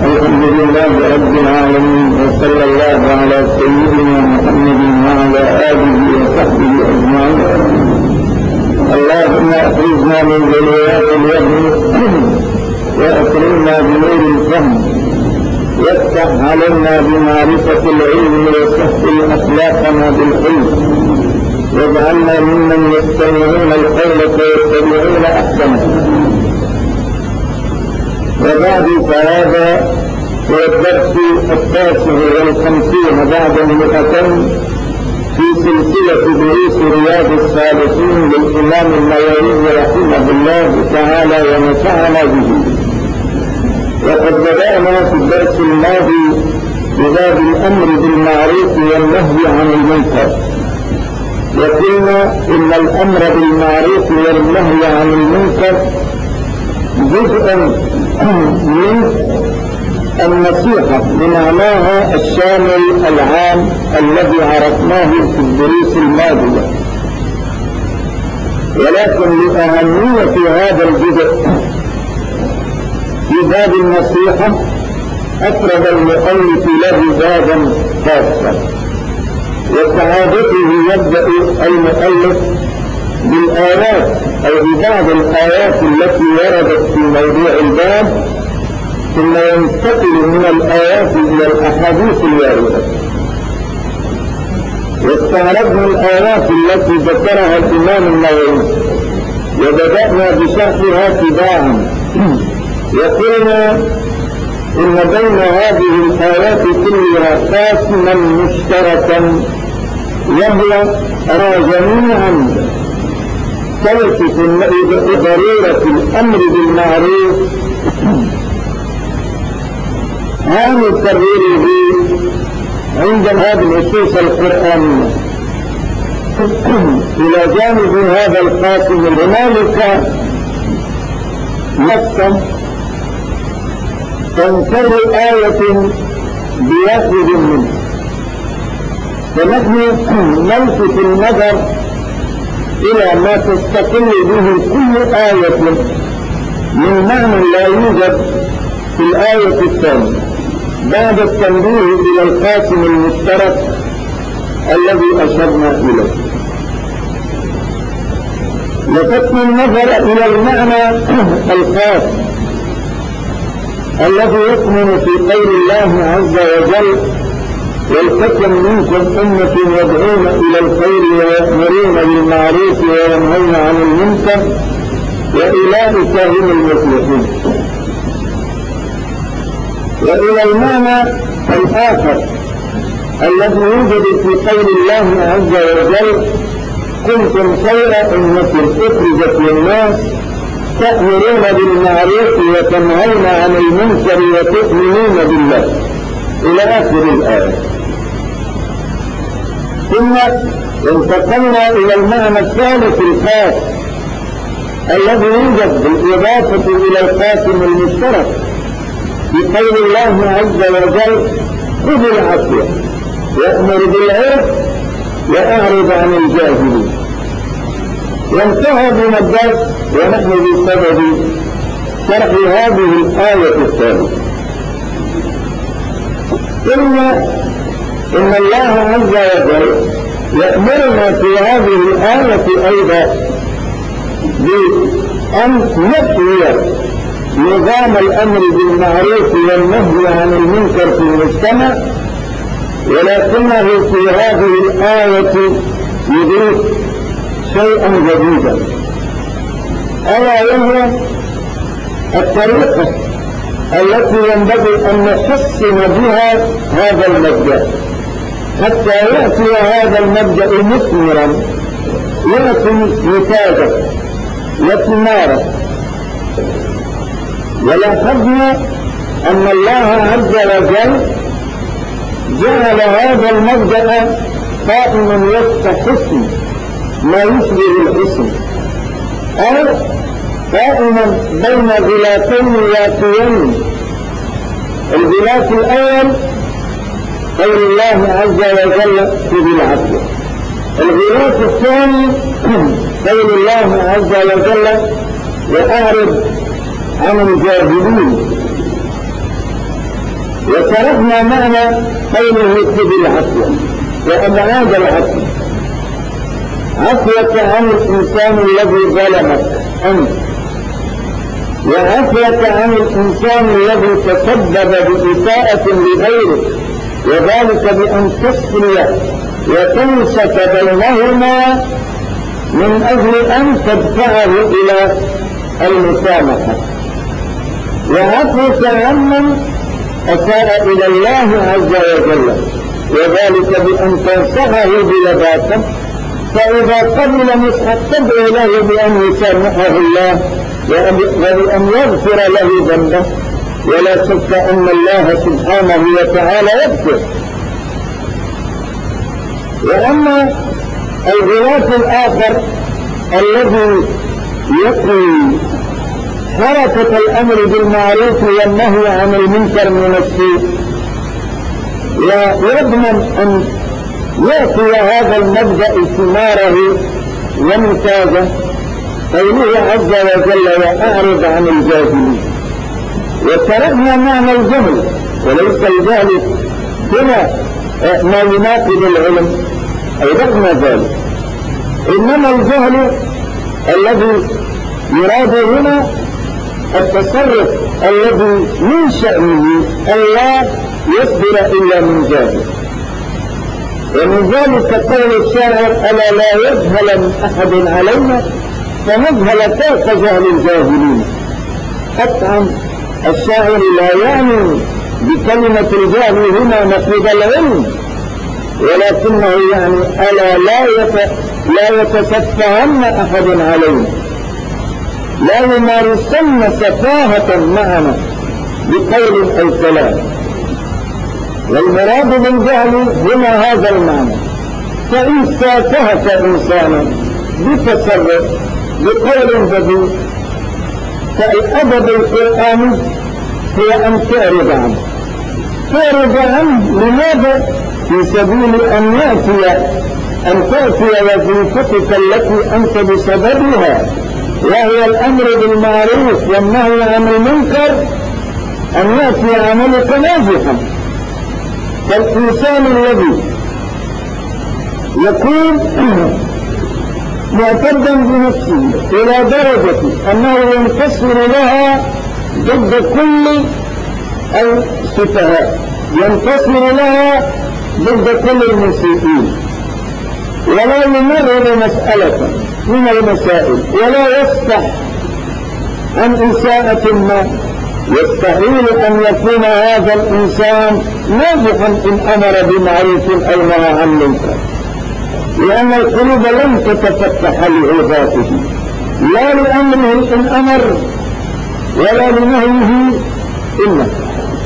الحمد لله رب العالمين، وصلى الله على سيدنا محمد وعلى آله وصحبه أجمعين. اللهم أخرجنا من ظلمات الوهم وأكرمنا بنور الفهم، وافتح علينا بمعرفة العلم وسهل أخلاقنا بالحلم، واجعلنا ممن يستمعون القول فيتبعون أحسنه. وبعد فهذا هو الدرس 59 بعد 200 في سلسلة دروس رياض الصالحين للإمام النووي رحمه الله تعالى ونفعنا به. وقد بدأنا في الدرس الماضي بباب الأمر بالمعروف والنهي عن المنكر، وقلنا إن الأمر بالمعروف والنهي عن المنكر جزء من النصيحة بمعناها الشامل العام الذي عرفناه في الدروس الماضية، ولكن لأهمية هذا الجزء في باب النصيحة أفرد المؤلف له بابا خاصا، وكعادته يبدأ المؤلف بالآيات أو ببعض الآيات التي وردت في موضوع الباب، ثم ينتقل من الآيات إلى الأحاديث الواردة. واستعرضنا الآيات التي ذكرها الإمام النووي وبدأنا بشرحها تباعا، وقلنا إن بين هذه الآيات كلها قاسما مشتركا، وهو أرى جميعا تلفت ضرورة الأمر بالمعروف عن تغييره عند هذه النصوص القرآنية. إلى جانب هذا القاسم هنالك نصا تنكر آية بواحد منه، فنحن نلفت النظر إلى ما تستقل به كل آية من معنى لا يوجد في الآية الثانية بعد التنبيه إلى القاسم المشترك الذي أشرنا إليه. لفتنا النظر إلى المعنى الخاص الذي يكمن في قول الله عز وجل: ولتكن منكم أمة يدعون إلى الخير ويأمرون بالمعروف وينهون عن المنكر وأولئك هم المفلحون. وإلى المعنى الآخر الذي يوجد في قول الله عز وجل: كنتم خير أمة أخرجت للناس تأمرون بالمعروف وتنهون عن المنكر وتؤمنون بالله، إلى آخر الآية. ثم انتقلنا إلى المعنى الثالث الخاص الذي يوجد بالإضافة إلى القاسم المشترك بقول الله عز وجل: خذ العفو وأمر بالعرف وأعرض عن الجاهلين. وانتهى بنا الدرس ونحن بسبب شرح هذه الآية الثالثة. قلنا إن الله عز وجل يأمرنا في هذه الآية أيضا بأن نحيي نظام الأمر بالمعروف والنهي عن المنكر في المجتمع، ولكنه في هذه الآية يضيف شيئا جديدا، ألا وهو الطريقة التي ينبغي أن نحسن بها هذا المبدأ حتى يأتي هذا المبدأ مثمرا، يأتي نتاجا وثمارا. ولاحظنا أن الله عز وجل جعل هذا المبدأ قائما وسط حسن ما يشبه الحسن، أو قائما بين غلافين ياتيين. الغلاف الأول قول الله عز وجل: خذ العفو. الغلاف الثاني قول الله عز وجل: وأعرض عن الجاهلين. وشرحنا معنى قوله خذ العفو وأبعاد العفو. عفوك عن الإنسان الذي ظلمك أنت، وعفوك عن الإنسان الذي تسبب بإساءة لغيرك، وذلك بأن تصلي وتنسك بينهما من أجل أن تدفعه إلى المسامحة. وعفوك عمن أساء إلى الله عز وجل، وذلك بأن تنصحه بلباسه، فإذا قبل نصحك تدعو له بأن يسامحه الله وبأن يغفر له ذنبه، ولا شك أن الله سبحانه وتعالى يغفر. وأما الغلاف الآخر الذي يقي حركة الأمر بالمعروف والنهي عن المنكر من السوء، ويضمن أن يأتي هذا المبدأ ثماره ومنتاجه، قوله عز وجل وأعرض عن الجاهلين. وشرحنا معنى الجهل، وليس الجهل هنا ما يناقض العلم أيضا ذلك، إنما الجهل الذي يراد هنا التصرف الذي من شأنه ألا يصدر إلا من جاهل. ومن ذلك قول الشاعر ألا لا يجهل من أحد علينا فنجهل فوق جهل الجاهلين. قطعا الشاعر لا يعني بكلمة الجهل هنا نقيض العلم، ولكنه يعني ألا لا يتسفهن أحد علينا، لا يمارسن سفاهة معنا بقول أو كلام. والمراد بالجهل هنا هذا المعنى. فإن سافهت إنسانا بتصرف بقول بديع، فالأدب القرآني هو أن تعرض عنه. تعرض عنه لماذا؟ في سبيل أن تأتي وظيفتك التي أنت بسببها، وهي الأمر بالمعروف والنهي عن المنكر، أن يأتي عملك ناجحا. فالإنسان الذي يكون معتدا بنفسه إلى درجة أنه ينتصر لها ضد كل السفهاء، ينتصر لها ضد كل المسيئين، ولا يمرر مسألة من المسائل، ولا يفتح عن إساءة ما. يستحيل أن يكون هذا الإنسان ناجحا إن أمر بمعروف أو نهى عن منكر، لأن القلوب لن تتفتح لعظاته، لا لأمره إن أمر ولا لنهيه إن نهى.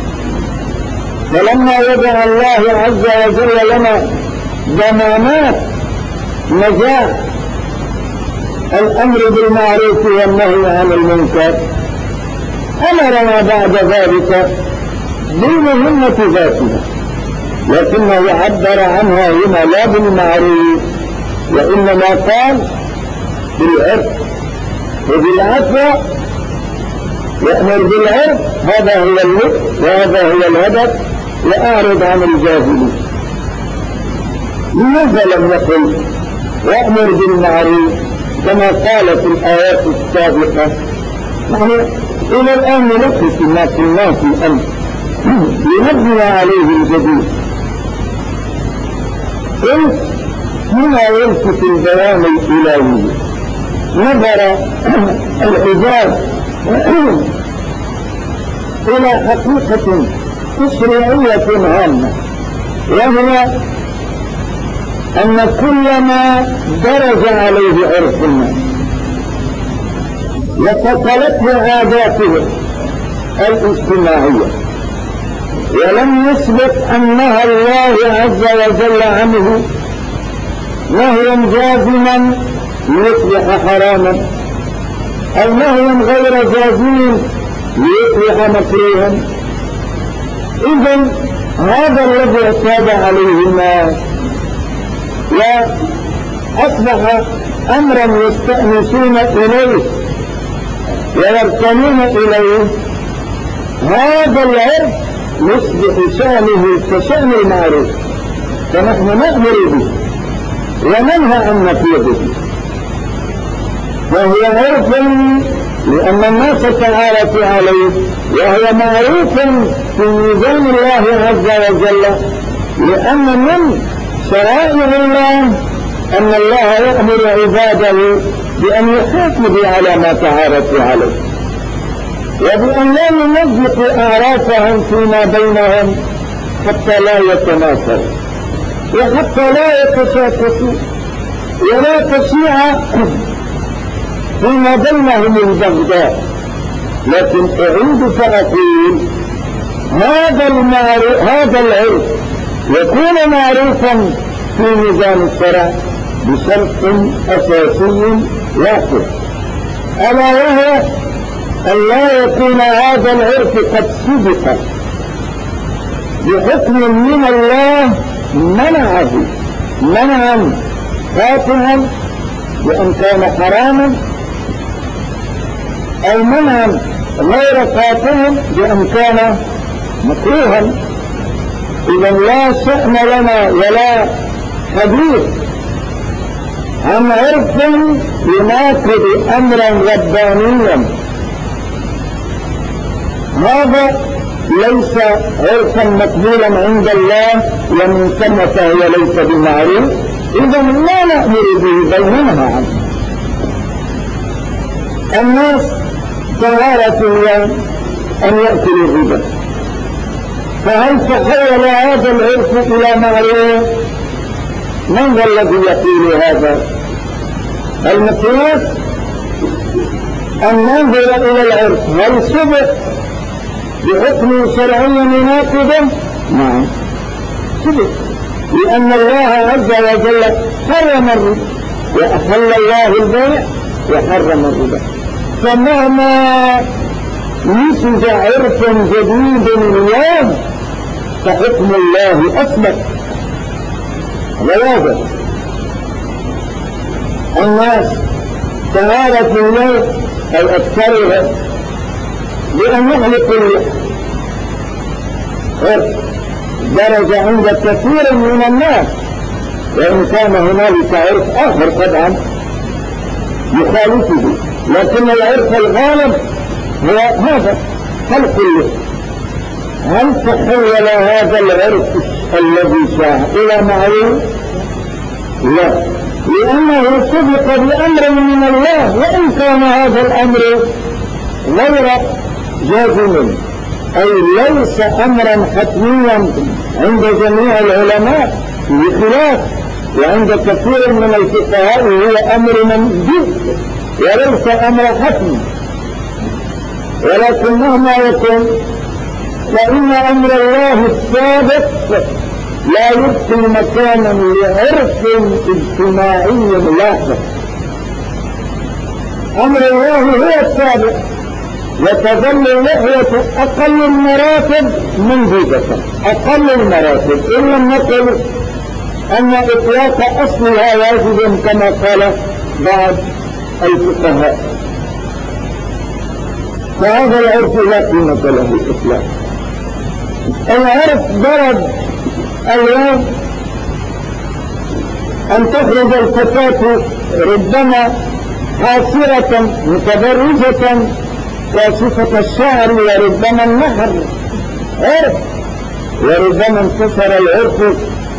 فلما وضع الله عز وجل لنا ضمانات نجاح الأمر بالمعروف والنهي عن المنكر، أمرنا بعد ذلك بالمهمة ذاتها، لكنه عبر عنها هنا لا بالمعروف، وإنما قال بالعرف وبالعفو. يأمر بالعرف، هذا هو اللطف وهذا هو الهدف، وأعرض عن الجاهلين. لماذا لم يقل وأمر بالمعروف كما قال في الآيات السابقة؟ نحن إلى الآن نلخص ما قلناه في الأمر لنبني عليه الجديد. قلت هنا يلفت البيان الإلهي نظر العباد إلى حقيقة تشريعية هامة، وهي أن كل ما درج عليه عرف الناس وفصلته عاداته الاجتماعية ولم يثبت أنها الله عز وجل عنه نهيا جازما ليصبح حراما أو نهيا غير جازم ليصبح مكروها. إذن هذا الذي اعتاد عليه الناس وأصبح أمرا يستأنسون إليه ويركنون إليه، هذا العرف يصبح شأنه كشأن المعروف، فنحن نأمر به وننهى عن نقيضه، وهو عرف لأن الناس تعارف عليه، وهو معروف في ميزان الله عز وجل، لأن من شرائع الله أن الله يأمر عباده بأن يحافظوا على ما تعارفوا عليه، وبأن لا يمزقوا أعرافهم فيما بينهم حتى لا يتناصروا وحتى لا يتشاكسوا ولا تشيع فيما بينهم البغضاء. لكن أعيد فأقول هذا العرف يكون معروفا في ميزان الشرع بشرط أساسي واحد، ألا وهو أن لا يكون هذا العرف قد سبق بحكم من الله منعه منعا قاطعا بأن كان حراما، أو منعا غير قاطع بأن كان مكروها. إذا لا شأن لنا ولا حديث عن عرف يناقض أمرا ربانيا، هذا ليس عرفا مقبولا عند الله، ومن ثم فهو ليس بمعروف، إذا لا نأمر به بل ننهى عنه. الناس تعارفوا أن يأكلوا الربا، فهل تحول هذا العرف إلى معروف؟ من ذا الذي يقول هذا؟ المقياس أن ننظر إلى العرف هل سبق بحكم شرعي مناسبا؟ نعم سبق، لأن الله عز وجل حرم الربا وأحل الله البيع وحرم الربا، فمهما نسج عرف جديد اليوم فحكم الله أثبت. وواضح الناس تعارف اليوم أو أكثرها بأن يغلق عرف درج عند كثير من الناس، وإن كان هنالك عرف آخر طبعا يخالفه، لكن العرف الغالب هو هذا. هل تحول هذا العرف الذي شاع إلى معروف؟ لا، لأنه سبق بأمر من الله، وإن كان هذا الأمر غير جازم أي ليس أمرا حتميا عند جميع العلماء بخلاف، وعند كثير من الفقهاء هو أمر مندوب وليس أمر حتمي. ولكن مهما يكون فإن أمر الله الثابت لا يبقي مكانا لعرف اجتماعي لاحق. أمر الله هو الثابت، وتظل اللحية أقل المراتب منجزة، أقل المراتب، إن لم نقل أن إطلاق أصلها واجب كما قال بعض الفقهاء، فهذا العرف لا قيمة له إطلاقا. العرف ضرب اليوم أن تخرج الفتاة ربما قاصرة متبرجة كاشفة الشعر، وربما النحر عرف، وربما انتصر العرف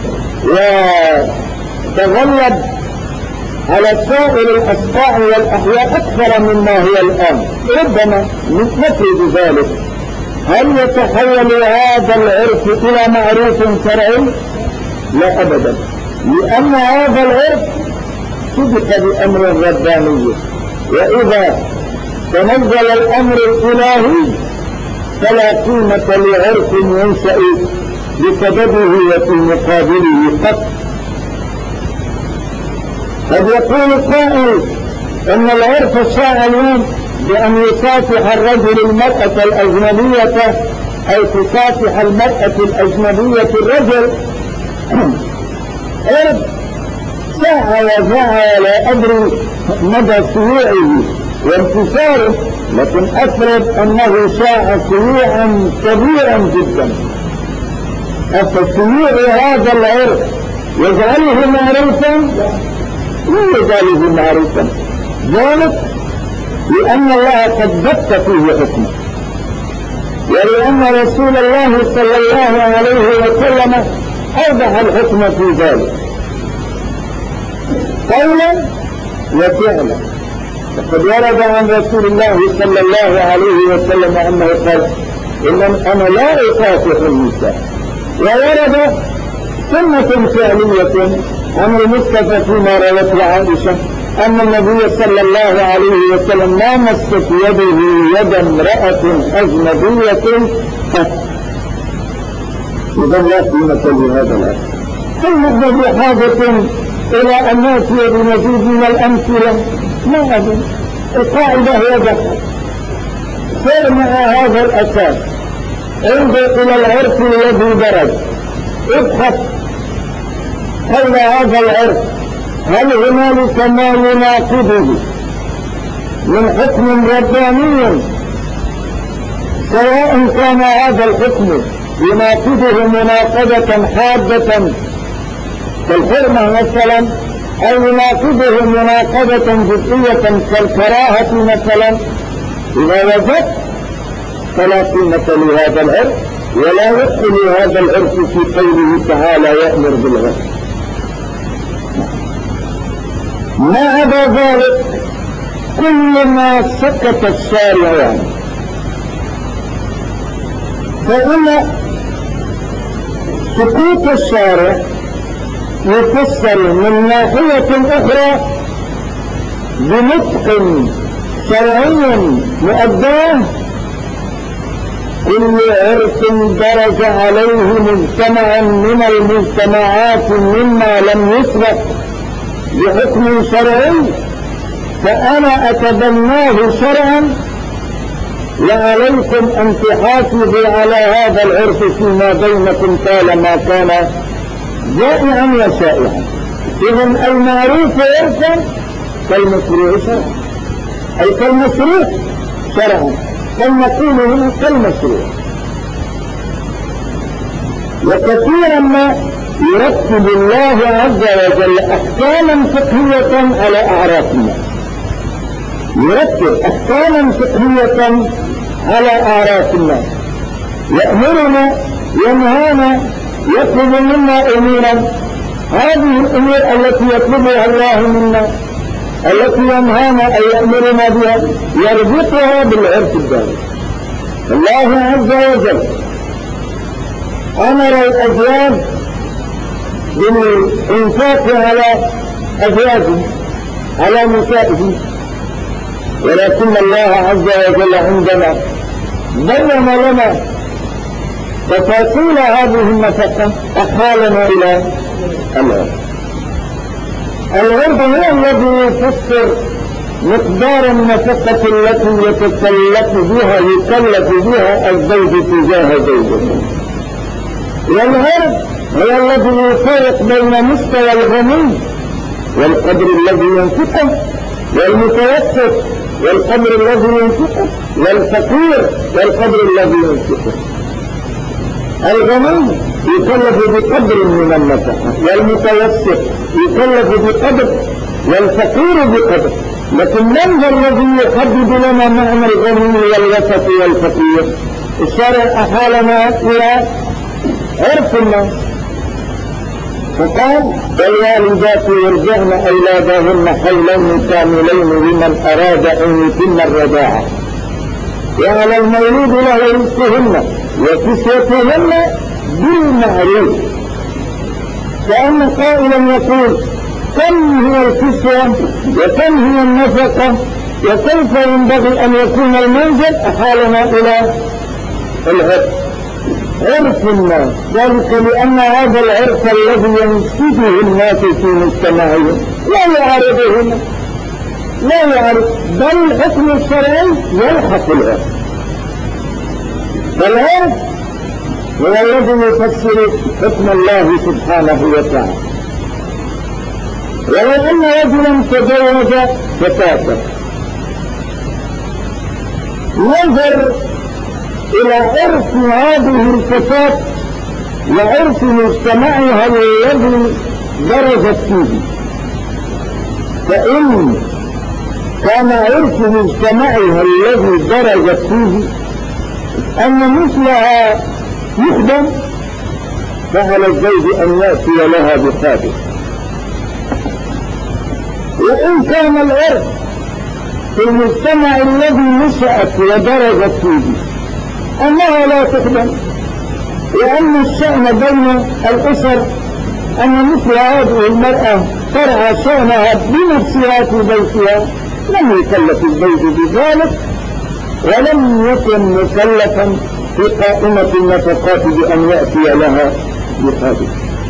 وتغلب على سائر الأسباع والأحياء أكثر مما هو الآن، ربما نفرض ذلك. هل يتحول هذا العرف إلى معروف شرعي؟ لا أبدا، لأن هذا العرف سبق بأمر رباني، وإذا تنزل الأمر الإلهي فلا قيمة لعرف ينشأ بسببه وفي مقابله قط. قد يقول قائل ان العرف شاع اليوم بأن يصافح الرجل المرأة الأجنبية أو تصافح المرأة الأجنبية الرجل. عرف شاع وزاع، لا أدري مدى شيوعه وانتشاره، لكن أفرض أنه شاع شيوعا كبيرا جدا التشريع هذا العرف يجعله معروفا؟ لا يجعله معروفا، ذلك لأن الله قد بث فيه حكمه، ولأن رسول الله صلى الله عليه وسلم أوضح الحكم في ذلك قولا وفعلا. فقد ورد عن رسول الله صلى الله عليه وسلم أنه قال أنا لا أكافح النساء. وورد سنة فعلية عن المصطفى فيما روته عائشة أن النبي صلى الله عليه وسلم ما مست يده يد امرأة أجنبية قط. إذا لا قيمة لهذا الأمر. هل نحن بحاجة إلى أن نأتي بمزيد من الأمثلة؟ ما أظن. القاعدة هي ذكر. سر مع هذا الأساس، انظر إلى العرف الذي درج، ابحث حول هذا العرف هل هنالك ما يناقضه من حكم رباني، سواء كان هذا الحكم يناقضه مناقضة حادة كالحرمة مثلا، أو يناقضه مناقضة جزئية كالكراهة مثلا. إذا وجدت فلا قيمة لهذا العرف، ولا يدخل هذا العرف في قوله تعالى يأمر بالعرف. ما عدا ذلك كل ما سكت الشارع فإن سكوت الشارع يفسر من ناحية أخرى بنطق شرعي مؤداه. كل عرف درج عليه مجتمع من المجتمعات مما لم يسبق بحكم شرعي فأنا أتبناه شرعا، وعليكم أن تحافظوا على هذا العرف فيما بينكم طالما كان جائعا وشائعا. إذن المعروف عرفا كالمشروع شرعا، أي كالمشروع شرعا، كالمقول هنا كالمشروع. وكثيرا ما يرتب الله عز وجل أحكاما فقهية على أعراف الناس، يرتب أحكاما فقهية على أعراف الناس، يأمرنا ينهانا يطلب منا أمورا. هذه الأمور التي يطلبها الله منا التي ينهانا أو يأمرنا بها يربطها بالعرف الدارج. الله عز وجل أمر الأزواج بالإنفاق على أزواجهم على نسائهم، ولكن الله عز وجل عندما بين لنا تفاصيل هذه النفقة أحالنا إلى العرف. العرف هو الذي يفسر مقدار النفقة التي يكلف بها الزوج تجاه زوجته. والعرف هو الذي يفرق بين مستوى الغني والقدر الذي ينفقه، والمتوسط والقدر الذي ينفقه، والفقير والقدر الذي ينفقه. الغني يكلف بقدر من النفقة، والمتوسط يكلف بقدر، والفقير بقدر. لكن من ذا الذي يحدد لنا معنى الغني والوسط والفقير؟ الشرع أحالنا إلى عرف الناس فقال والوالدات يرضعن أولادهن حولين كاملين لمن أراد أن يتم الرضاعة، وعلى المولود له رزقهن وكسوتهن بالمعروف. كأن قائلا يقول كم هي الكسوة وكم هي النفقة وكيف ينبغي أن يكون المنزل؟ أحالنا إلى العرف، عرف الناس. ذلك لأن هذا العرف الذي ينسبه الناس في مجتمعهم لا يعارضهم، لا يعرف، بل الحكم الشرعي يلحق العرف. فالعرف هو الذي يفسر حكم الله سبحانه وتعالى. ولو أن رجلا تزوج فتاة نظر إلى عرف هذه الفتاة وعرف مجتمعها الذي درجت فيه. فإن كان عرف مجتمعها الذي درجت فيه أن مثلها يخدم، فعلى الزوج أن يأتي لها بخادم. وإن كان العرف في المجتمع الذي نشأت ودرجت فيه أنها لا تخدم، لأن الشأن بين الأسر أن مثل هذه المرأة ترعى شأنها بنفسها في بيتها، لم يكلف الزوج بذلك، ولم يكن مكلفا في قائمة النفقات بأن يأتي لها بخادم.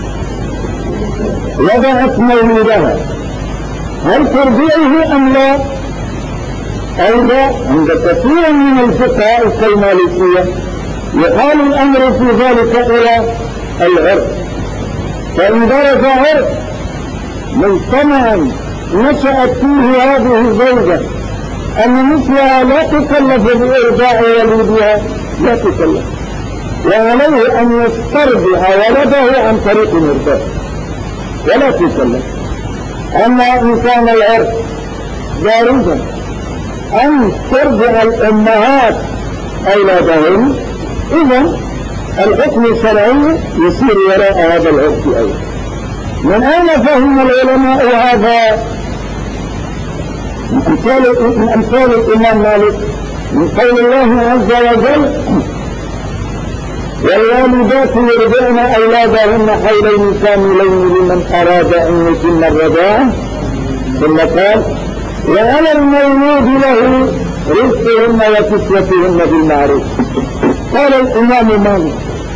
وضعت مولدها، هل ترضعه أم لا؟ أيضا عند كثير من الفقهاء كالمالكية يقال الأمر في ذلك إلى العرف. فإن درج عرف مجتمعا نشأت فيه هذه الزوجة أن مثلها لا تكلف بإرضاع ولدها، لا تكلف، وعليه أن يسترضع ولده عن طريق الإرضاع ولا تكلف. أما إن كان العرف دارجا أن ترضع الأمهات أولادهن، إذا الحكم الشرعي يسير وراء هذا العرف أيضا. من أين فهم العلماء هذا؟ من أمثال الإمام مالك من قول الله عز وجل: والوالدات يرضعن أولادهن حولين كاملين لمن أراد أن يتم الرضاعة. ثم قال: وعلى المولود له رزقهن وكسوتهن بالمعروف. قال الإمام مالك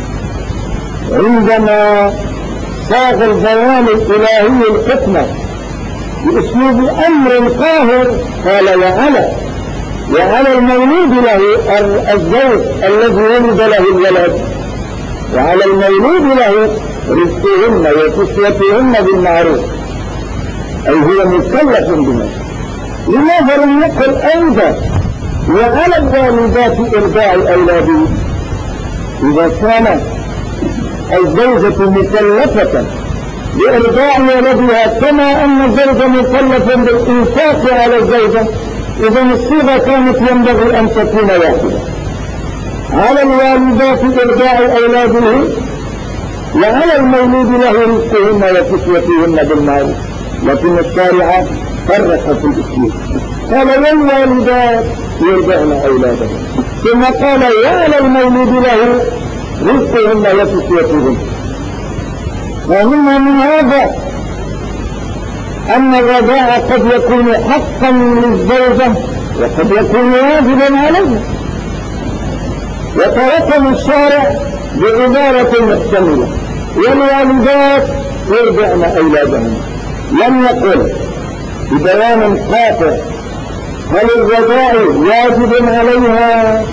عندما صاغ البيان الإلهي الحكمة بأسلوب أمر قاهر قال: وعلى المولود له الزوج الذي ولد له الولد، وعلى المولود له رزقهن وكسوتهن بالمعروف، أي هو مكلف بها. لماذا لم يقل أيضا وعلى الوالدات إرضاع أولادهم؟ إذا كان الزوجة مكلفة بإرضاع ولدها كما أن الزوج مكلفا بالإنفاق على الزوجة، إذا الصيغة كانت ينبغي أن تكون واحدة: على الوالدات إرضاع أولادهم وعلى المولود له رزقهن وكسوتهن بالمعروف. لكن الشارع فرق في الاسلوب، قال: والوالدات يرضعن أولادهم، ثم قال: وعلى المولود له رزقهن وكسوتهن. وهنا من هذا أن الرضاعة قد يكون حقا للزوجة وقد يكون واجبا عليها، وتركم الشارع بعبارة محتملة: والوالدات يرضعن أولادهن. لم يقل ببيان قاطع هل الرضاع واجب عليها،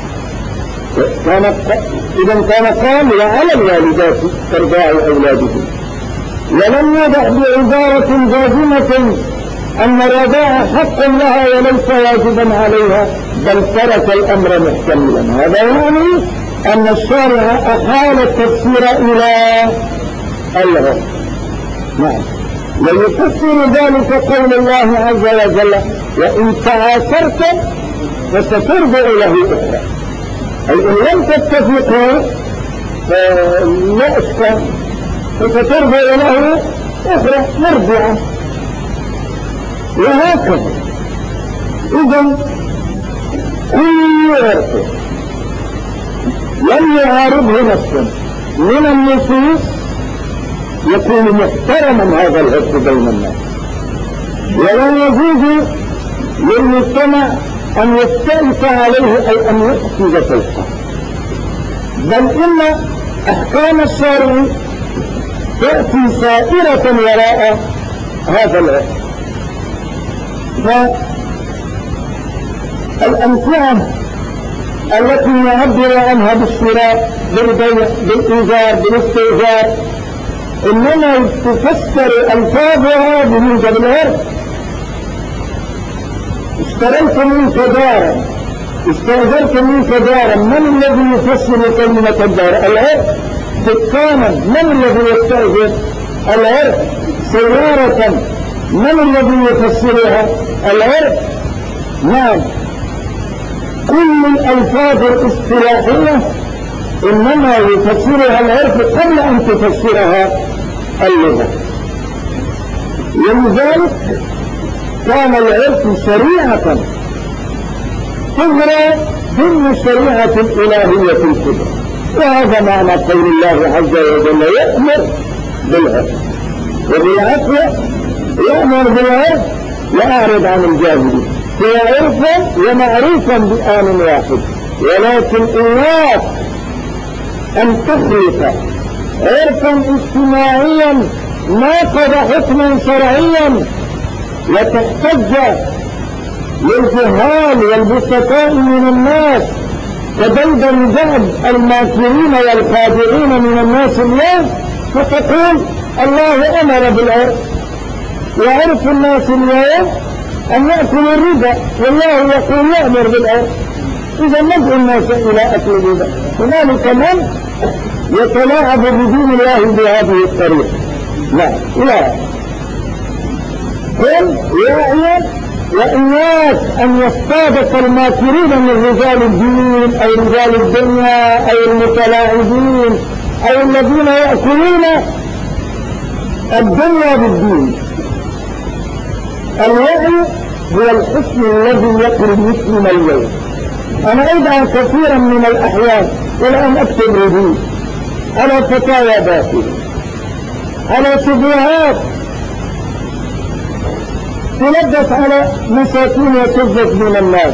إذا كان قال: وعلى الوالدات إرضاع أولادهم، ولم يضع بعبارة جازمة أن الرضاع حق لها وليس واجبا عليها، بل ترك الأمر محتملا. هذا يعني أن الشارع أحال التفسير إلى العرف. نعم. ويفسر ذلك قول الله عز وجل: وإن تعاثرتم فسترضع له أخرى، أي إن لم تتفقوا فلا أشكال، فسترضع له أخرى مرضعة، وهكذا. إذن كل عرف لم يعارضه نفسا من النصوص يكون محترما هذا العرف بين الناس، ولا يجوز للمجتمع أن يستأنس عليه أي أن يقفز فوقه، بل إن أحكام الشارع تأتي سائرة وراء هذا العرف. فالأمثلة التي نعبر عنها بالشراء بالبيع بالإيجار بالاستئجار إنما تفسر ألفاظها بموجب العرف. اشتريت منك دارا، استأجرت منك دارا، من الذي يفسر كلمة الدار؟ العرف. دكانا من الذي يستأجر؟ العرف. سيارة من الذي يفسرها؟ العرف. نعم، كل الألفاظ الاصطلاحية إنما يفسرها العرف قبل أن تفسرها اللغة. ولذلك كان العرف شريعة تجرى ضمن الشريعة الإلهية الكبرى، وهذا معنى قول الله عز وجل يأمر بالعرف وبالعفو، يأمر بالعرف وأعرض عن الجاهلين. هو عرفا ومعروفا بآن واحد، ولكن إياك أن تخلق عرفا اجتماعيا ناقض حكما شرعيا وتحتج للجهال والبسطاء من الناس كبيد الجهل الماكرين والخادعين من الناس اليوم، فتقول الله أمر بالعرف، وعرف الناس اليوم أن يأكلوا الربا والله يقول يأمر بالعرف. إذا ندعو الناس إلى أكل الربا. هنالك من يتلاعب بدين الله بهذه الطريقة. لا قل واعيا وإياك أن يصطادك الماكرين من رجال الدين أو رجال الدنيا أو المتلاعبين أو الذين يأكلون الدنيا بالدين. الوعي هو الحسن الذي يقرب المسلم اليوم. أنا أدعى كثيرا من الأحيان إلى أن أكتب ردود على فتاوى باطلة، على شبهات تلبس على مساكين وتزت من الناس.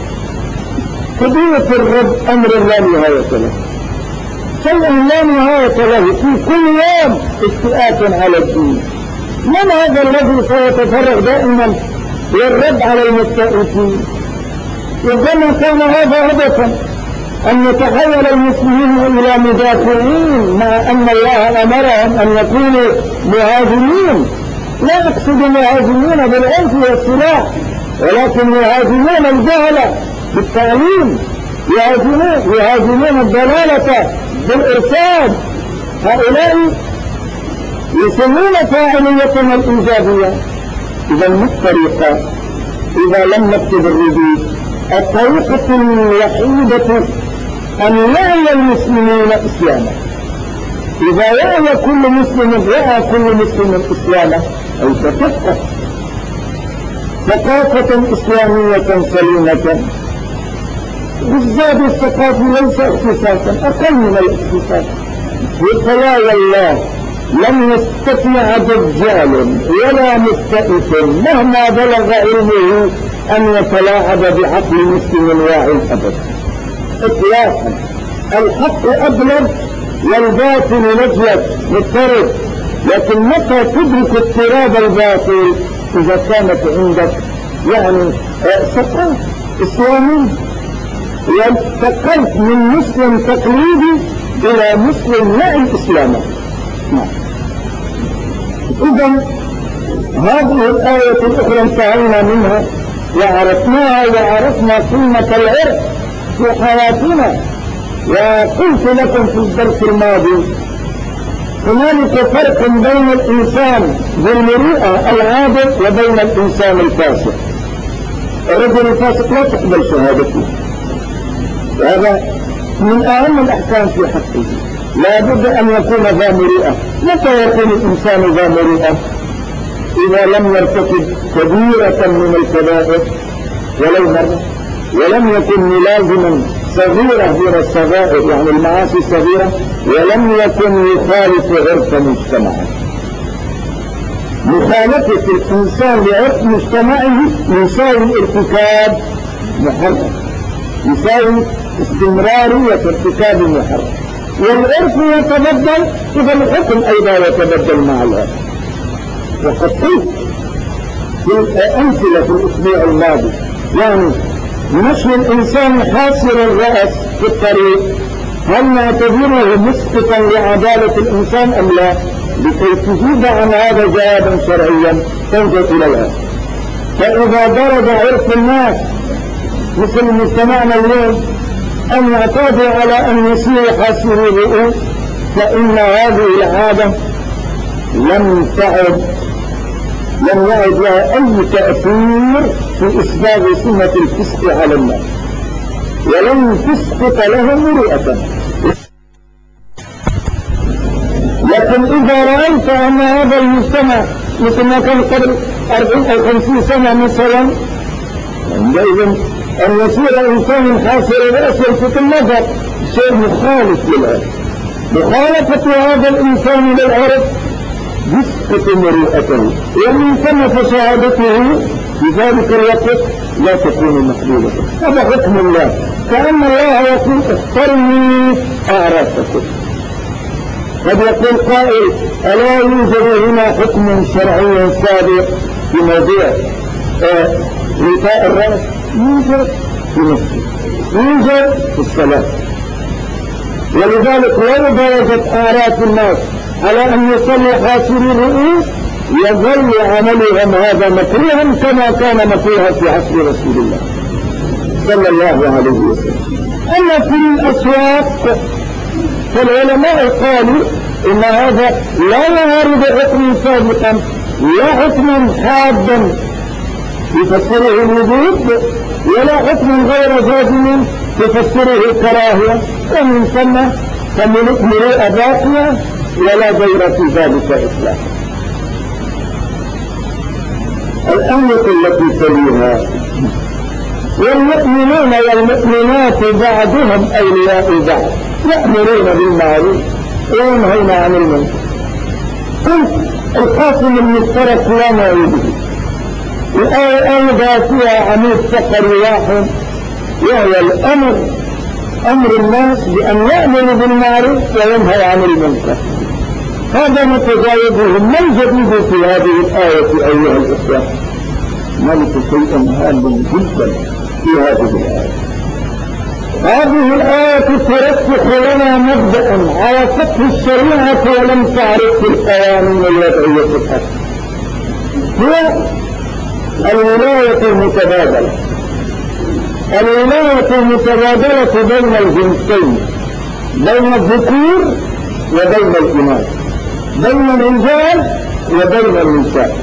قضية الرب أمر لا نهاية له، شيء لا نهاية له، في كل يوم استئات على الدين. من هذا الذي سيتفرغ دائما للرد على المستئسين؟ ربما كان هذا هدفا أن يتحول المسلمين إلى مدافعين، مع أن الله أمرهم أن يكونوا مهاجمين. لا أقصد مهاجمين بالعنف والسلاح، ولكن مهاجمين الجهل بالتعليم، يهاجمون الضلالة بالإرشاد. هؤلاء يسمون فاعليتهم الإيجابية. إذا ما الطريقة؟ إذا لم نكتب الردود، الطريقة الوحيدة أن يعي المسلمين إسلاما. إذا رأى كل مسلم إسلاما أي تفقه ثقافة إسلامية سليمة. الزاد الثقافي ليس اختصاصا، أقل من الاختصاص. وقال الله لم يستطيع دجال ولا مستئس مهما بلغ علمه أن يتلاعب بعقل مسلم واعي أبدا إطلاقا. الحق أبلغ والباطل نجلد مضطرب، لكن متى تدرك اضطراب الباطل؟ إذا كانت عندك ثقافة إسلامي، وانتقلت من مسلم تقليدي إلى مسلم يعي إسلاما. إذا هذه الآية الأخرى انتهينا منها وعرفناها، وعرفنا قيمة العرف في حياتنا. وقلت لكم في الدرس الماضي هنالك فرق بين الإنسان ذو المروءة العادل وبين الإنسان الفاسق. الرجل الفاسق لا تقبل شهادته، وهذا من أهم الأحكام في حقه. لا بد أن يكون ذا مروءة. متى يكون الإنسان ذا مروءة؟ إذا لم يرتكب كبيرة من الكبائر ولو مرة، ولم يكن ملازما صغيرة من الصغائر يعني المعاصي الصغيرة، ولم يكن يخالف عرف مجتمعه. مخالفة الإنسان لعرف مجتمعه يساوي ارتكاب محرم، يساوي استمرارية ارتكاب محرم. والعرف يتبدل، إذا الحكم أيضا يتبدل مع العرف. وقد قلت في أمثلة في الأسبوع الماضي يعني مشي الإنسان حاسر الرأس في الطريق، هل نعتبره مسقطا لعدالة الإنسان أم لا؟ لكي تجيب عن هذا جوابا شرعيا تنظر إلى العرف. فإذا درج عرف الناس مثل مجتمعنا اليوم أن يعتادوا على أن يسيروا حاسري الرؤوس فإن هذه العادة لم يعد لها أي تأثير في إسباب سنة الفسق على الناس، ولم تسقط لهم مروءة. لكن إذا رأيت أن هذا المجتمع مثل ما كان قبل 40 أو 50 سنة مثلا، عندئذ أن يصير إنسان حاصر رأسه في النظر شيء مخالف للعرف. مخالفة هذا الإنسان للعرف يسقط مروءته، ومن ثم فشهادته في ذلك الوقت لا تكون مقبولة. هذا حكم الله، كأن الله يقول اخترني أعرفكم. قد يقول قائل ألا يوجد هنا حكم شرعي سابق في موضوع غطاء الرأس؟ يوجد في المسجد، يوجد في الصلاة. ولذلك لو درجت آراء الناس على أن يصلي حاسري الرؤوس يظل عملهم هذا مكروها كما كان مكروها في عصر رسول الله صلى الله عليه وسلم. أما في الأسواق فالعلماء قالوا إن هذا لا يعارض حكم سابقا، لا حكما حادا يفسره الوجود، ولا حكم غير جازم يفسره الكراهية، ومن ثم فمروءة باقية ولا غير في ذلك إطلاقا. الآية التي تليها والمؤمنون والمؤمنات بعضهم أولياء بعض يأمرون بالمعروف وينهون عن المنكر. قلت القاسم المشترك لا نعيده. الآية أيضا فيها عمود فقري واحد، وهو أمر الناس بأن يأمروا بالمعروف وينهوا عن المنكر. هذا متجاوبهم. ما الجديد في هذه الآية أيها الإخوة؟ نلقي شيئا هاما جدا في هذه الآية. هذه الآية ترسخ لنا مبدأ على فقه الشريعة ولم تعرف في القوانين الوضعية في الأرض، هي الولاية المتبادلة. الولاية المتبادلة بين الجنسين، بين الذكور وبين الإناث، بين الرجال وبين النساء.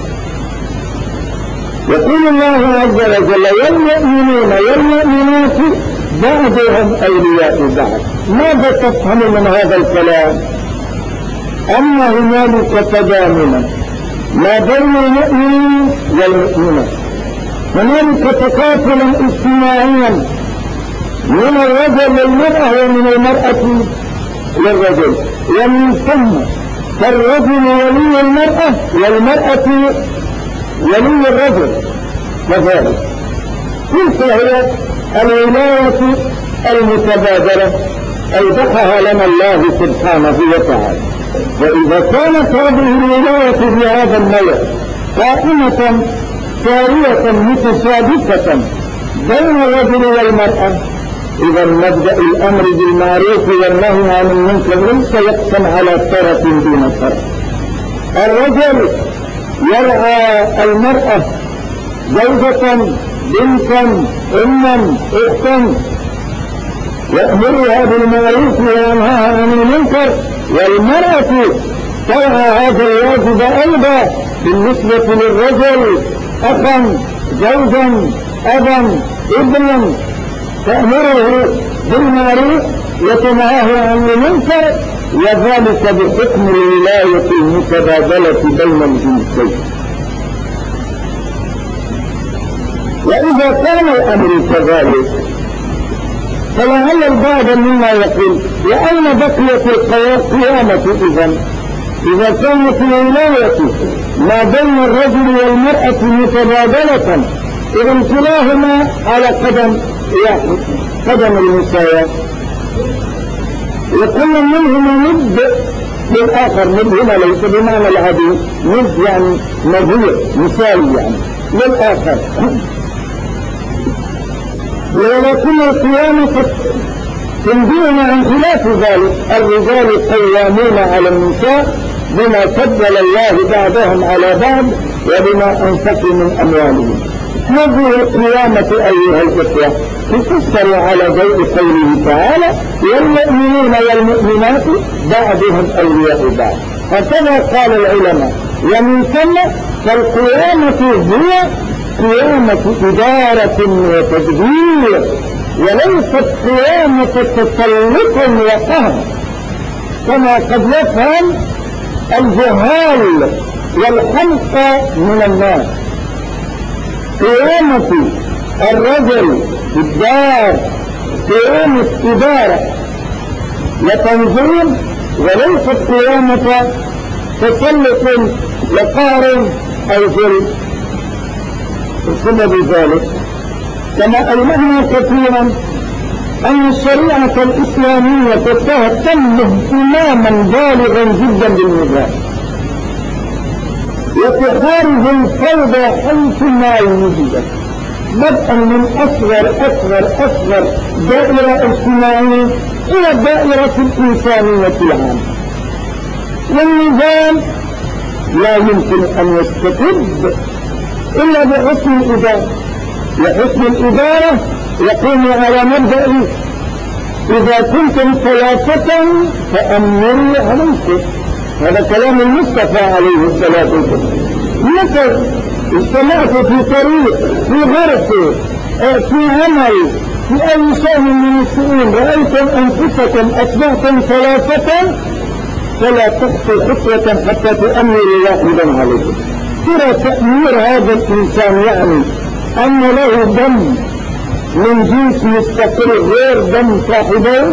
يقول الله عز وجل والمؤمنون والمؤمنات بعضهم أولياء بعض. ماذا تفهم من هذا الكلام؟ أن هنالك تضامنا ما بين المؤمنين والمؤمنات، هنالك تكافلا اجتماعيا من الرجل للمرأة ومن المرأة للرجل، ومن ثم فالرجل ولي المرأة والمرأة ولي الرجل كذلك. تلك هي الولاية المتبادلة أوضحها لنا الله سبحانه وتعالى. وإذا كانت هذه الولاية بهذا النوع قائمة سارية متشابكة بين الرجل والمرأة، إذا مبدأ الأمر بالمعروف والنهي عن المنكر ليس يقسم على طرف دون طرف. الرجل يرعى المرأة زوجة بنتا أما أختا يأمرها بالمعروف وينهاها عن المنكر، والمرأة ترعى هذا الواجب أيضا بالنسبة للرجل أخا زوجا أبا ابنا، تأمره بالمعروف وتنهاه عن المنكر، وذلك بحكم الولاية المتبادلة بين الجنسين. وإذا كان الأمر كذلك فلعل البعض مما يقول وأين بقيت القيامة إذا كانت الولاية ما بين الرجل والمرأة متبادلة، إذا كلاهما على قدم المساواة، وكل منهما ند للآخر. ند هنا ليس بمعنى العديد، ند يعني نظير مثالي يعني للآخر. ولكن القيامة تنبيهنا عن خلاف ذلك. الرجال قوامون على النساء بما فضل الله بعضهم على بعض وبما أنفقوا من أموالهم. هذه القيامة أيها الإخوة تفسر على ضوء قوله تعالى والمؤمنون والمؤمنات بعضهم أولياء بعض. هكذا قال العلماء. ومن ثم فالقيامة هي قيامة إدارة وتدبير، وليست قيامة تسلط وقهر كما قد يفهم الجهال والحمقى من الناس. قيامة الرجل في الدار قيامة إدارة وتنظيم، وليست قيامة تسلط وقهر أو ظلم. بسبب ذلك كما علمنا كثيرا أن الشريعة الإسلامية تهتم اهتماما بالغا جدا بالنظام وتحارب الفوضى حيثما وجدت، بدءا من أصغر دائرة اجتماعية إلى الدائرة الإنسانية العامة. والنظام لا يمكن أن يستتب إلا بحسن الإدارة، وحسن الإدارة يقوم على مبدأ إذا كنتم ثلاثة فأمروا عليكم. هذا كلام المصطفى عليه الصلاة والسلام. مثل اجتمعت في طريق في غرفة في عمل في أي شيء من الشؤون رأيتم أنفسكم أصبحتم ثلاثة فلا تخطوا خطوة حتى تأمروا واحدا عليكم. ترى تأمير هذا الإنسان يعني أن له دم من جنس مستقل غير دم صاحبه.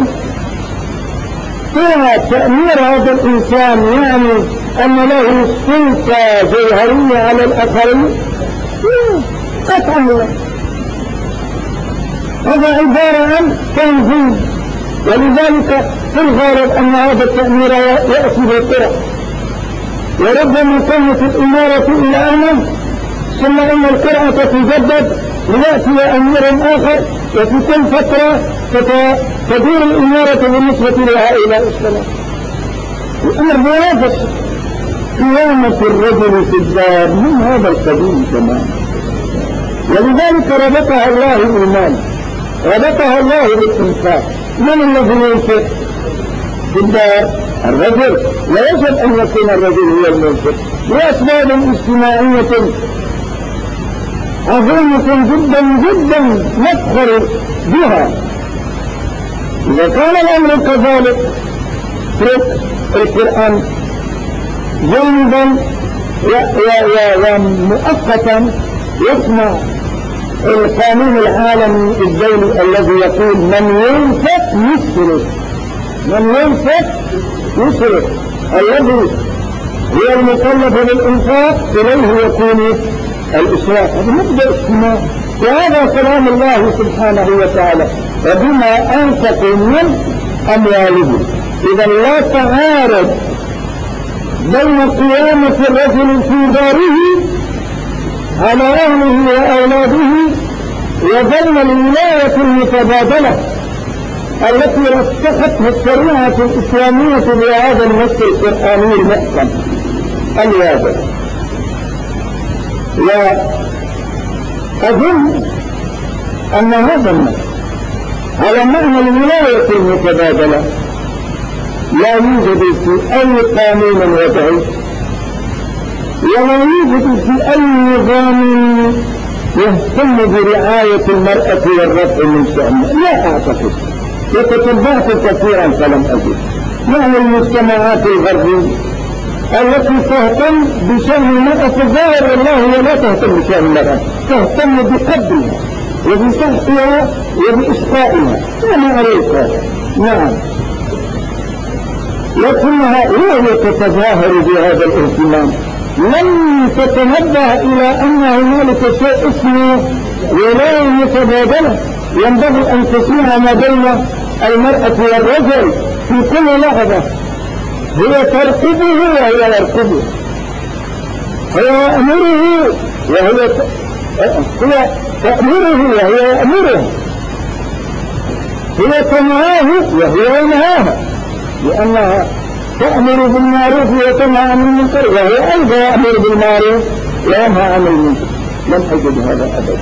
ترى تأمير هذا الإنسان يعني أن له سلطة جوهرية على الآخرين. قطعا هذا عبارة عن تنظيم، ولذلك في الغالب أن هذا التأمير يأتي بالقرى، وربما كانت الإمارة إلى أمام ثم إن القرى تتجدد ليأتي أمير آخر، وفي كل فترة تدور الإمارة بالنسبة لهؤلاء السلام. الأمر بهذا قيامة الرجل في الدار من هذا القبيل تماما. ولذلك ربطها الله الإيمان، ربطها الله بالإنفاق. من الذي ينفق في الدار؟ الرجل. ويجب أن يكون الرجل هو المنفق لأسباب اجتماعية عظيمة جدا جدا نفخر بها. إذا كان الأمر كذلك اترك القرآن جانبا ومؤقتا يسمع القانون العالمي الدولي الذي يقول من ينفق يسرف، من ينفق يسرف، الذي هو المكلف بالإنفاق إليه يكون الإسراف. هذا مبدأ اجتماعي، وهذا كلام الله سبحانه وتعالى وبما أنفقوا من أموالهم. إذا لا تعارض بين قيامة الرجل في داره على أهله وأولاده وبين الولاية المتبادلة التي رسختها الشريعة الإسلامية بهذا النص القرآني المحكم الواضح. وأظن أن هذا النص على معنى الولاية المتبادلة لا يوجد في أي قانون وضعي ولا يوجد في أي نظام يهتم برعاية المرأة والرفع من شأنها. لا أعتقد، وتتبعت كثيرا فلم أجد. يعني المجتمعات الغربية التي تهتم بشأن المرأة في الظاهر والله لا تهتم بشأن المرأة، تهتم بقدرها وبصحتها وبإشقائها. أنا أريد هذا، نعم، لكنها هي تتظاهر بهذا الاهتمام. لم تتنبه إلى أن هنالك شيء اسمه ولاية متبادلة ينبغي أن تسير ما بين المرأة والرجل في كل لحظة. هي ترقبه وهي يرقبه، هي يأمره وهي تأمره وهي يأمره، هي تنهاه وهي ينهاها، لأنها تأمر بالمعروف وتنهى عن المنكر، وهي أيضا يأمر بالمعروف وينهى عن المنكر. لم أجد هذا أبدا.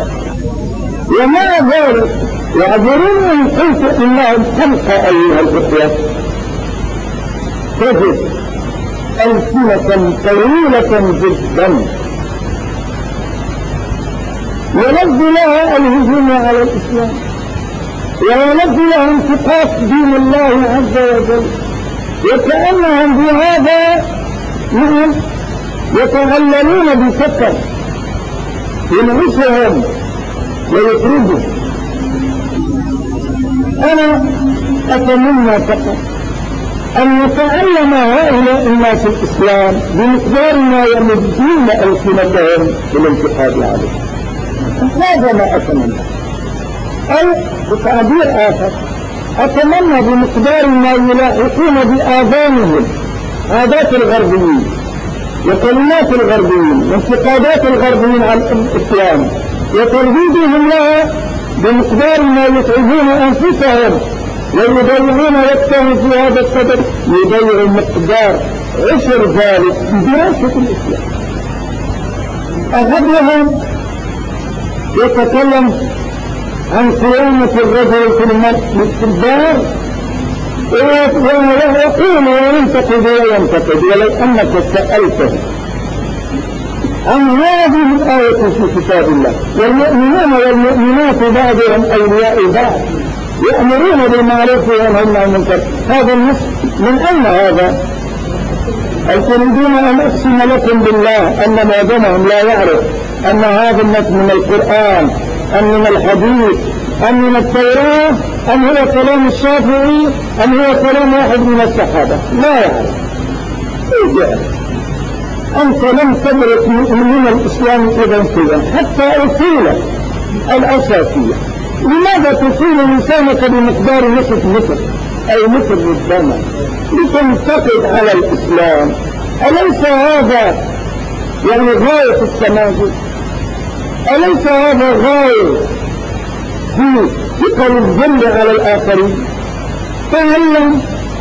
ومع ذلك يعذرون إن قلت إنهم خلق أيها الإخوة، تجد ألسنة طويلة جدا يلد لها الهجوم على الإسلام، ويلد لها انتقاص دين الله عز وجل، وكأنهم بهذا يتغللون بسكر ينعسهم ويطردهم. أنا أتمنى فقط أن يتعلم هؤلاء الناس الإسلام بمقدار ما يمدون ألسنتهم بالانتقاد عليه. هذا ما أتمنى. أو بتعبير آخر، أتمنى بمقدار ما يلاحقون بآذانهم عادات الغربيين وكلمات الغربيين وانتقادات الغربيين على الإسلام وترديدهم لها بمقدار ما يتعبون أنفسهم ويضيعون وقتهم في هذا السبب، يضيع مقدار 10 ذلك بدراسة الإسلام. أحدهم يتكلم عن قيامة الرجل في الدار ويقول وينتقد وينتقد، ولو أنك سألته عن هذه الآية في كتاب الله، والمؤمنون والمؤمنات بعضهم أولياء بعض يأمرون بالمعروف وينهون عن المنكر، هذا النص من أين هذا؟ هل تريدون أن أقسم لكم بالله أن معظمهم لا يعرف أن هذا النص من القرآن أم من الحديث أم من التوراة أم هو كلام الشافعي أم هو كلام واحد من الصحابة؟ لا يعرف. أنت لم تدرك من الإسلام إذا سيئا حتى أصيلة الأساسية. لماذا تصيل لسانك بمقدار نصف متر أي متر ربما لتنتقد على الإسلام؟ أليس هذا يعني غاية التمازج؟ أليس هذا غاية في ثقل الذل على الآخرين؟ تعلم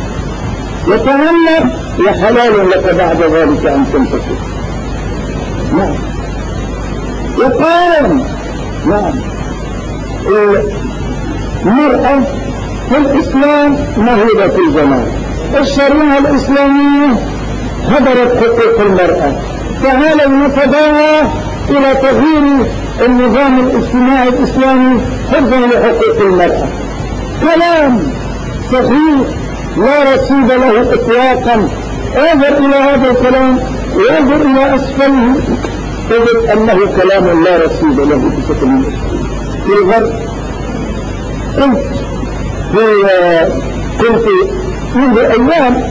وتعلم وحلال لك بعد ذلك أن تنتصر. نعم. وقال نعم المرأة في الإسلام مهبة الجمال، الشريعة الإسلامية هدرت حقوق المرأة. تعالوا نتداعى إلى تغيير النظام الاجتماعي الإسلامي حفظا لحقوق المرأة. كلام صحيح لا رصيد له إطلاقا. انظر إلى هذا الكلام وانظر إلى أسفله تجد أنه كلام لا رصيد له بشكل مستقيم. في الغرب كنت منذ أيام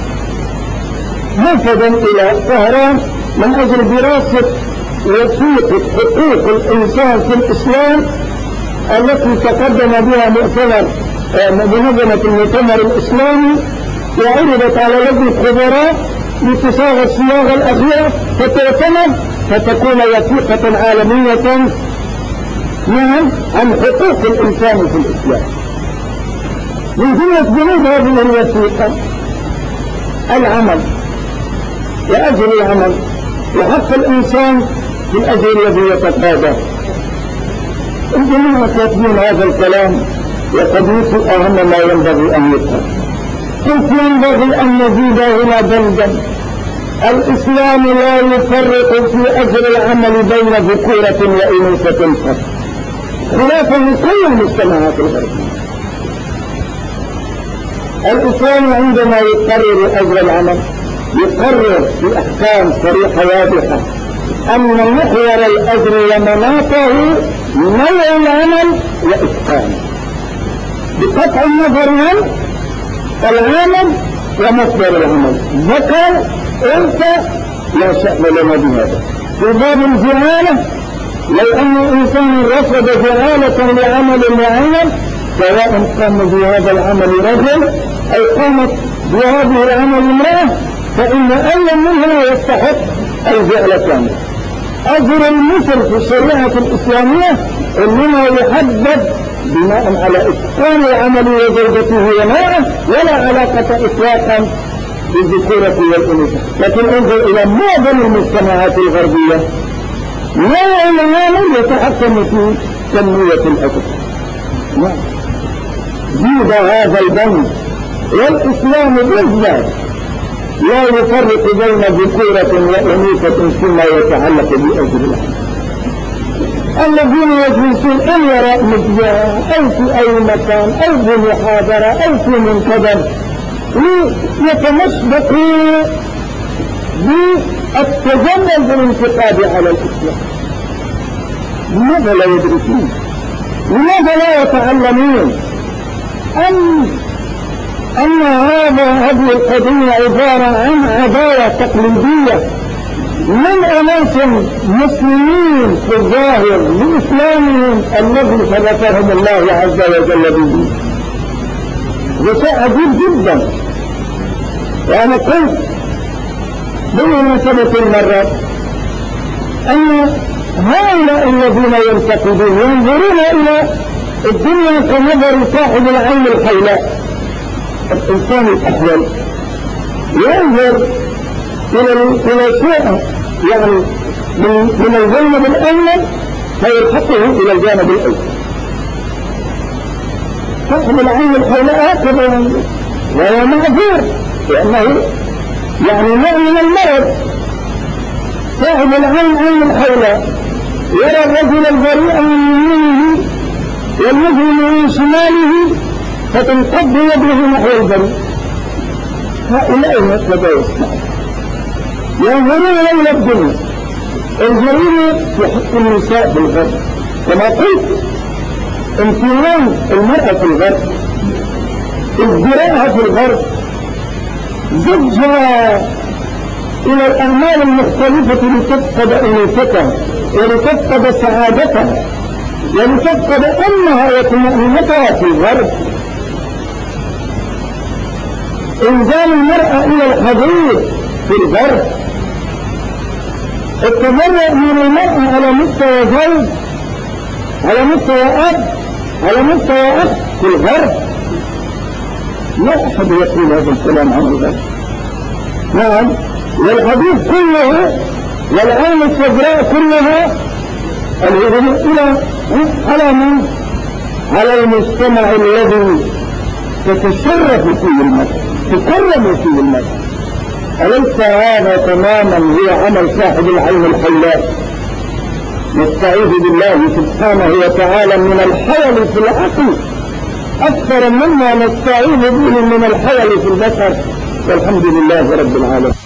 منفذا إلى طهران من أجل دراسة وثيقة حقوق الإنسان في الإسلام التي تقدم بها منظمة المؤتمر الإسلامي وعرضت على لجنة خبراء لتصاغ الصياغة الأخيرة فتعتمد فتكون وثيقة عالمية عن حقوق الإنسان في الإسلام. من جملة بنود هذه الوثيقة العمل لأجل العمل وحق الإنسان في الأجل الذي يتقاضى. الجميع كاتبين هذا الكلام وقد نسوا أهم ما ينبغي أن يقال. قلت ينبغي أن نزيد هنا بلدا. الإسلام لا يفرق في أجر العمل بين ذكورة وأنوثة فقط، خلافا لكل المجتمعات الغربية. الإسلام عندما يقرر أجر العمل يقرر بأحكام صريحة واضحة أن محور الأجر ومناطه نوع العمل وإتقانه، بقطع النظر عن العمل ومصدر العمل، ذكر أنثى لا شأن لنا بهذا. في باب الجعالة لو أن إنسان رفض جعالة لعمل معين سواء قام بهذا العمل رجل أو قامت بهذه العمل امرأة فإن أي منهما يستحق الجعل كامل. أجر المثل في الشريعة الإسلامية إنما يحدد بناء على إتقان العمل وزوجته ومرأة ولا علاقة إطلاقا بالذكورة والأنوثة. لكن انظر إلى معظم المجتمعات الغربية لا العالم يتحكم في تنمية الأسد. زيد هذا البند، والإسلام بالذات لا يفرق بين ذكورة وأنوثة فيما يتعلق بأجر العالم. الذين يجلسون أن وراء مذياع أو في أي مكان أو في محاضرة أو في منتدى ليتمسكوا بالتجمل بالانتقاد على الإسلام. لماذا لا يدرسون؟ لماذا لا يتعلمون أن هذه القضية عبارة عن عداوة تقليدية من أناس مسلمين في الظاهر لإسلامهم الذي شرفهم الله عز وجل به. وشيء عجيب جدا. وأنا قلت بمناسبة المرات أن هؤلاء الذين ينتقدون ينظرون إلى الدنيا كنظر صاحب العين الحولاء. الإنسان الأحول ينظر إلى شيء يعني من الجانب الأيمن فيلحقه إلى الجانب الأيسر. صاحب العين الحولاء هكذا وهو معذور لأنه يعني نوع من المرض. صاحب العين عين الحولاء يرى الرجل البريء من يمينه والمجرم من شماله فتنقض يده نحو البريء. هؤلاء هكذا يصنعون، ينظرون إلى الدنيا. الجريمة في حق النساء في الغرب كما قلت، امتنان المرأة في الغرب، ازدراءها في الغرب، زجها إلى الأعمال المختلفة لتفقد أنوثتها ولتفقد سعادتها ولتفقد أمها وطمأنينتها في الغرب. إنزال المرأة إلى الحضيض في الغرب، التبرع من المرأة على مستوى زوج، على مستوى أب، على مستوى أخ في الغرب. لا أحد يقول هذا الكلام عن الغرب. نعم، والحديث كله والعين الصدراء كلها الهجوم إلى على من؟ على المجتمع الذي تتشرف فيه المرأة، تكرم فيه المرأة. أليس هذا تماما هو عمل صاحب العين الحولاء؟ نستعيذ بالله سبحانه وتعالى من الحول في العقل أكثر مما نستعيذ به من الحول في البشر، والحمد لله رب العالمين.